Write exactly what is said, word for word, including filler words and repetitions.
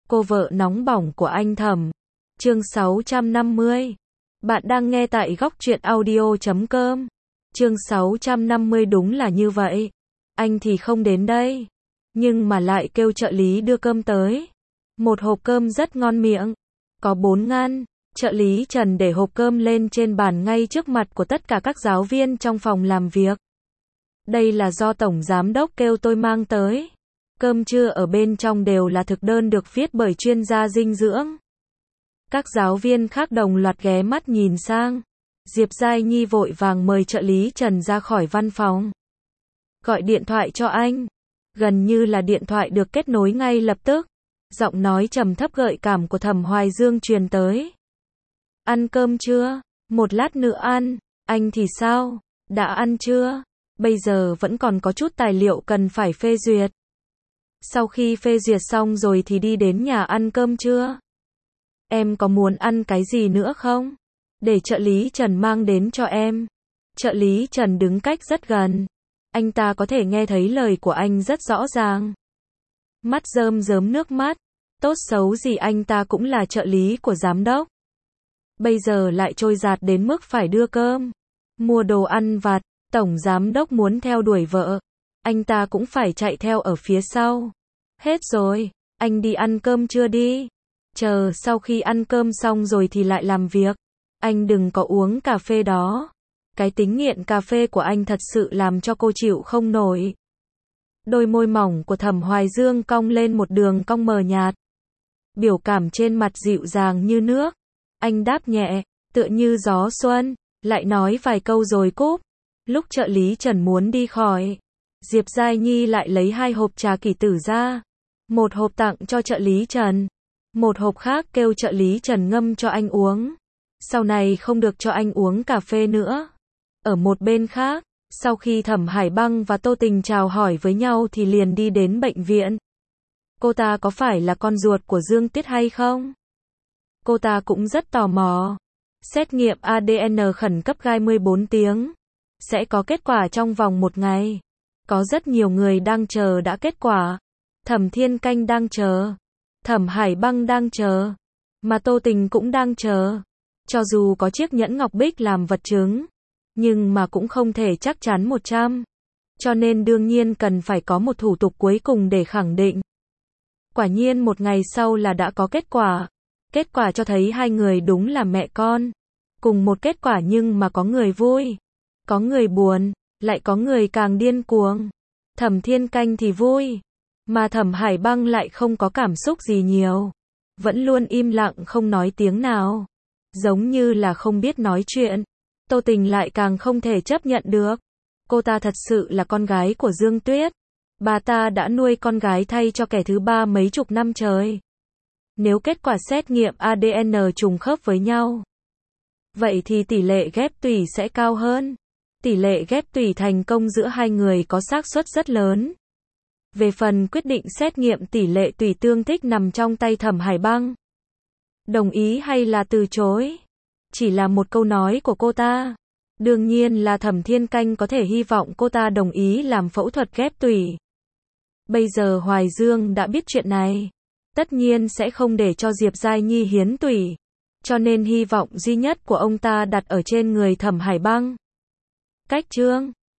Cô vợ nóng bỏng của anh Thẩm. Chương sáu trăm năm mươi. Bạn đang nghe tại góc truyện audio chấm com. Chương sáu trăm năm mươi đúng là như vậy. Anh thì không đến đây, nhưng mà lại kêu trợ lý đưa cơm tới. Một hộp cơm rất ngon miệng, có bốn ngăn. Trợ lý Trần để hộp cơm lên trên bàn ngay trước mặt của tất cả các giáo viên trong phòng làm việc. Đây là do Tổng Giám đốc kêu tôi mang tới. Cơm trưa ở bên trong đều là thực đơn được viết bởi chuyên gia dinh dưỡng. Các giáo viên khác đồng loạt ghé mắt nhìn sang. Diệp Giai Nhi vội vàng mời trợ lý Trần ra khỏi văn phòng. Gọi điện thoại cho anh. Gần như là điện thoại được kết nối ngay lập tức. Giọng nói trầm thấp gợi cảm của Thẩm Hoài Dương truyền tới. Ăn cơm chưa? Một lát nữa ăn. Anh thì sao? Đã ăn chưa? Bây giờ vẫn còn có chút tài liệu cần phải phê duyệt. Sau khi phê duyệt xong rồi thì đi đến nhà ăn cơm trưa. Em có muốn ăn cái gì nữa không? Để trợ lý Trần mang đến cho em. Trợ lý Trần đứng cách rất gần. Anh ta có thể nghe thấy lời của anh rất rõ ràng. Mắt rơm rớm nước mắt. Tốt xấu gì anh ta cũng là trợ lý của giám đốc. Bây giờ lại trôi dạt đến mức phải đưa cơm, mua đồ ăn vặt. Tổng giám đốc muốn theo đuổi vợ, anh ta cũng phải chạy theo ở phía sau. Hết rồi, anh đi ăn cơm trưa đi. Chờ sau khi ăn cơm xong rồi thì lại làm việc. Anh đừng có uống cà phê đó. Cái tính nghiện cà phê của anh thật sự làm cho cô chịu không nổi. Đôi môi mỏng của Thẩm Hoài Dương cong lên một đường cong mờ nhạt. Biểu cảm trên mặt dịu dàng như nước. Anh đáp nhẹ, tựa như gió xuân, lại nói vài câu rồi cúp. Lúc trợ lý Trần muốn đi khỏi, Diệp Giai Nhi lại lấy hai hộp trà kỷ tử ra. Một hộp tặng cho trợ lý Trần, một hộp khác kêu trợ lý Trần ngâm cho anh uống. Sau này không được cho anh uống cà phê nữa. Ở một bên khác, sau khi Thẩm Hải Băng và Tô Tình chào hỏi với nhau thì liền đi đến bệnh viện. Cô ta có phải là con ruột của Dương Tuyết hay không? Cô ta cũng rất tò mò. Xét nghiệm a đê en khẩn cấp gai mười bốn tiếng. Sẽ có kết quả trong vòng một ngày. Có rất nhiều người đang chờ đã kết quả. Thẩm Thiên Canh đang chờ. Thẩm Hải Băng đang chờ. Mà Tô Tình cũng đang chờ. Cho dù có chiếc nhẫn ngọc bích làm vật chứng, nhưng mà cũng không thể chắc chắn một trăm. Cho nên đương nhiên cần phải có một thủ tục cuối cùng để khẳng định. Quả nhiên một ngày sau là đã có kết quả. Kết quả cho thấy hai người đúng là mẹ con. Cùng một kết quả nhưng mà có người vui, có người buồn, lại có người càng điên cuồng. Thẩm Thiên Canh thì vui, mà Thẩm Hải Băng lại không có cảm xúc gì nhiều. Vẫn luôn im lặng không nói tiếng nào. Giống như là không biết nói chuyện. Tô Tình lại càng không thể chấp nhận được. Cô ta thật sự là con gái của Dương Tuyết. Bà ta đã nuôi con gái thay cho kẻ thứ ba mấy chục năm trời. Nếu kết quả xét nghiệm a đê en trùng khớp với nhau, vậy thì tỷ lệ ghép tủy sẽ cao hơn. Tỷ lệ ghép tủy thành công giữa hai người có xác suất rất lớn. Về phần quyết định xét nghiệm tỷ lệ tủy tương thích nằm trong tay Thẩm Hải Băng. Đồng ý hay là từ chối? Chỉ là một câu nói của cô ta. Đương nhiên là Thẩm Thiên Canh có thể hy vọng cô ta đồng ý làm phẫu thuật ghép tủy. Bây giờ Hoài Dương đã biết chuyện này. Tất nhiên sẽ không để cho Diệp Giai Nhi hiến tủy. Cho nên hy vọng duy nhất của ông ta đặt ở trên người Thẩm Hải Băng. Cách chương